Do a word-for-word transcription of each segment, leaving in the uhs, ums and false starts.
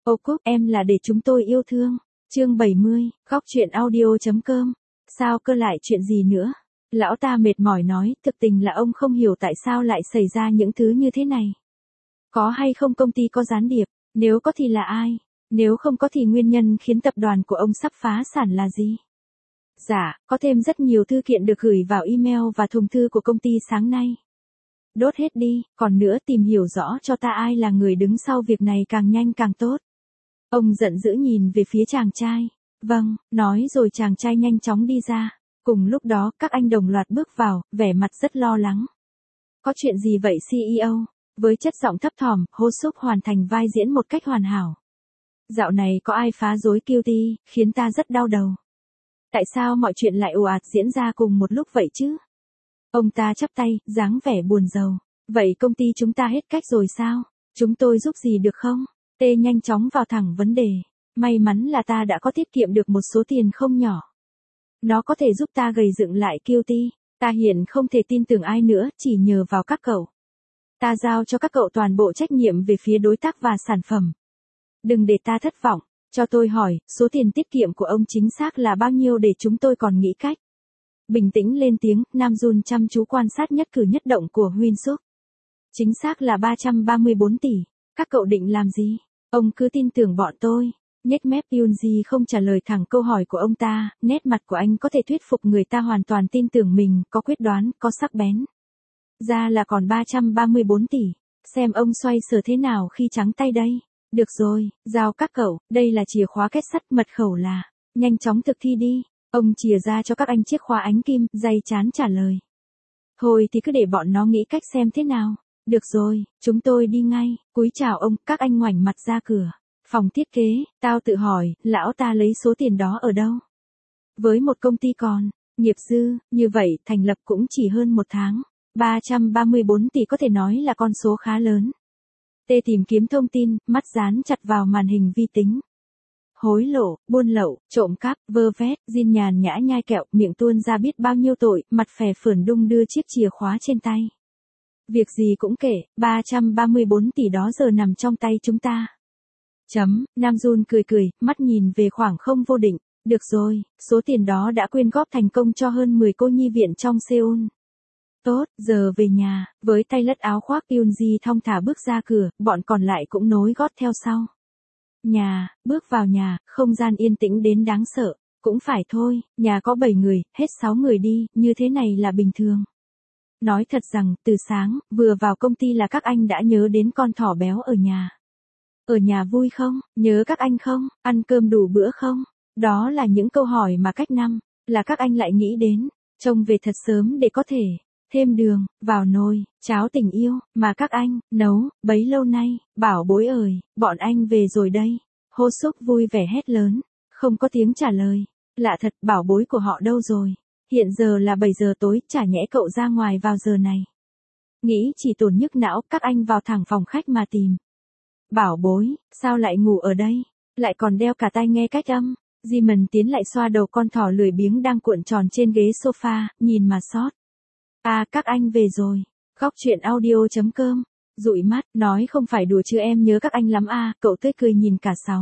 Ô Cúc, em là để chúng tôi yêu thương. Chương bảy mươi, góc truyện audio.com. Sao cơ lại chuyện gì nữa? Lão ta mệt mỏi nói, thực tình là ông không hiểu tại sao lại xảy ra những thứ như thế này. Có hay không công ty có gián điệp? Nếu có thì là ai? Nếu không có thì nguyên nhân khiến tập đoàn của ông sắp phá sản là gì? Dạ, có thêm rất nhiều thư kiện được gửi vào email và thùng thư của công ty sáng nay. Đốt hết đi, còn nữa tìm hiểu rõ cho ta ai là người đứng sau việc này càng nhanh càng tốt. Ông giận dữ nhìn về phía chàng trai. Vâng, nói rồi chàng trai nhanh chóng đi ra. Cùng lúc đó, các anh đồng loạt bước vào, vẻ mặt rất lo lắng. Có chuyện gì vậy xê e ô? Với chất giọng thấp thỏm, Ho Suk hoàn thành vai diễn một cách hoàn hảo. Dạo này có ai phá rối kiu ti, khiến ta rất đau đầu. Tại sao mọi chuyện lại ồ ạt diễn ra cùng một lúc vậy chứ? Ông ta chắp tay, dáng vẻ buồn rầu. Vậy công ty chúng ta hết cách rồi sao? Chúng tôi giúp gì được không? Tê nhanh chóng vào thẳng vấn đề. May mắn là ta đã có tiết kiệm được một số tiền không nhỏ. Nó có thể giúp ta gầy dựng lại kiu ti. Ta hiện không thể tin tưởng ai nữa, chỉ nhờ vào các cậu. Ta giao cho các cậu toàn bộ trách nhiệm về phía đối tác và sản phẩm. Đừng để ta thất vọng. Cho tôi hỏi, số tiền tiết kiệm của ông chính xác là bao nhiêu để chúng tôi còn nghĩ cách. Bình tĩnh lên tiếng, Nam Jun chăm chú quan sát nhất cử nhất động của Huynh Suk. Chính xác là ba trăm ba mươi bốn tỷ. Các cậu định làm gì? Ông cứ tin tưởng bọn tôi. Nhếch mép Yoonji không trả lời thẳng câu hỏi của ông ta, nét mặt của anh có thể thuyết phục người ta hoàn toàn tin tưởng mình, có quyết đoán, có sắc bén. Ra là còn ba trăm ba mươi bốn tỷ. Xem ông xoay sở thế nào khi trắng tay đây. Được rồi, giao các cậu, đây là chìa khóa kết sắt, mật khẩu là. Nhanh chóng thực thi đi. Ông chìa ra cho các anh chiếc khóa ánh kim, day chán trả lời. Thôi thì cứ để bọn nó nghĩ cách xem thế nào. Được rồi, chúng tôi đi ngay. Cúi chào ông, các anh ngoảnh mặt ra cửa. Phòng thiết kế, tao tự hỏi, lão ta lấy số tiền đó ở đâu? Với một công ty còn, nghiệp dư, như vậy, thành lập cũng chỉ hơn một tháng. ba trăm ba mươi bốn tỷ có thể nói là con số khá lớn. Tê tìm kiếm thông tin, mắt dán chặt vào màn hình vi tính. Hối lộ, buôn lậu, trộm cắp, vơ vét, Jin nhàn nhã nhai kẹo, miệng tuôn ra biết bao nhiêu tội, mặt phè phởn đung đưa chiếc chìa khóa trên tay. Việc gì cũng kể, ba trăm ba mươi bốn tỷ đó giờ nằm trong tay chúng ta. Chấm, Nam Jun cười cười, mắt nhìn về khoảng không vô định. Được rồi, số tiền đó đã quyên góp thành công cho hơn mười cô nhi viện trong Seoul. Tốt, giờ về nhà, với tay lất áo khoác Yoonji thong thả bước ra cửa, bọn còn lại cũng nối gót theo sau. Nhà, bước vào nhà, không gian yên tĩnh đến đáng sợ. Cũng phải thôi, nhà có bảy người, hết sáu người đi, như thế này là bình thường. Nói thật rằng, từ sáng, vừa vào công ty là các anh đã nhớ đến con thỏ béo ở nhà. Ở nhà vui không? Nhớ các anh không? Ăn cơm đủ bữa không? Đó là những câu hỏi mà cách năm, là các anh lại nghĩ đến. Trông về thật sớm để có thể thêm đường vào nồi, cháo tình yêu, mà các anh nấu bấy lâu nay. Bảo bối ơi, bọn anh về rồi đây. Ho Suk vui vẻ hét lớn, không có tiếng trả lời. Lạ thật, bảo bối của họ đâu rồi? Hiện giờ là bảy giờ tối, chả nhẽ cậu ra ngoài vào giờ này. Nghĩ chỉ tổn nhức não, các anh vào thẳng phòng khách mà tìm. Bảo bối, sao lại ngủ ở đây? Lại còn đeo cả tai nghe cách âm. Jimon tiến lại xoa đầu con thỏ lười biếng đang cuộn tròn trên ghế sofa, nhìn mà xót. À, các anh về rồi. Góc truyện audio.com. Dụi mắt, nói không phải đùa chứ em nhớ các anh lắm à, cậu tươi cười nhìn cả sáu.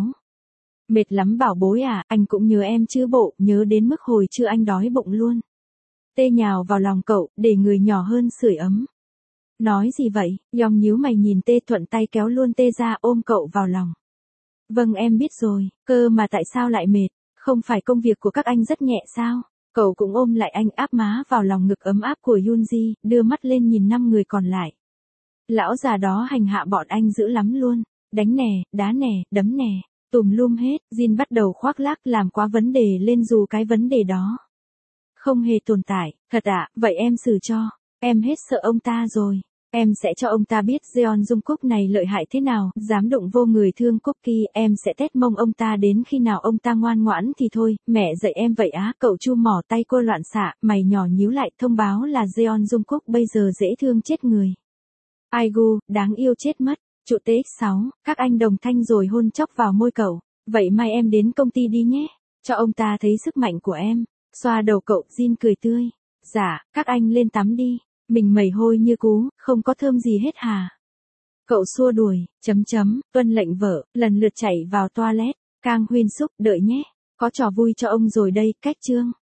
Mệt lắm bảo bối à, anh cũng nhớ em chứ bộ, nhớ đến mức hồi trưa anh đói bụng luôn. Tê nhào vào lòng cậu, để người nhỏ hơn sưởi ấm. Nói gì vậy? Yong nhíu mày nhìn Tê, thuận tay kéo luôn Tê ra, ôm cậu vào lòng. Vâng em biết rồi, cơ mà tại sao lại mệt? Không phải công việc của các anh rất nhẹ sao? Cậu cũng ôm lại anh, áp má vào lòng ngực ấm áp của Yoonji, đưa mắt lên nhìn năm người còn lại. Lão già đó hành hạ bọn anh dữ lắm luôn. Đánh nè, đá nè, đấm nè, tùm lum hết. Jin bắt đầu khoác lác, làm quá vấn đề lên dù cái vấn đề đó không hề tồn tại. Thật ạ, à, vậy em xử cho. Em hết sợ ông ta rồi. Em sẽ cho ông ta biết Jeon Jungkook này lợi hại thế nào, dám đụng vô người thương Cookie, em sẽ tét mông ông ta đến khi nào ông ta ngoan ngoãn thì thôi, mẹ dạy em vậy á, cậu chu mỏ tay cô loạn xạ, mày nhỏ nhíu lại, thông báo là Jeon Jungkook bây giờ dễ thương chết người. Aigu, đáng yêu chết mất. Trụ tê ích sáu, các anh đồng thanh rồi hôn chóc vào môi cậu. Vậy mai em đến công ty đi nhé, cho ông ta thấy sức mạnh của em. Xoa đầu cậu, Jin cười tươi. Dạ, các anh lên tắm đi. Mình mẩy hôi như cú, không có thơm gì hết hà. Cậu xua đuổi, chấm chấm, tuân lệnh vợ, lần lượt chạy vào toilet. Kang Huyên Suk, đợi nhé. Có trò vui cho ông rồi đây, cách chương.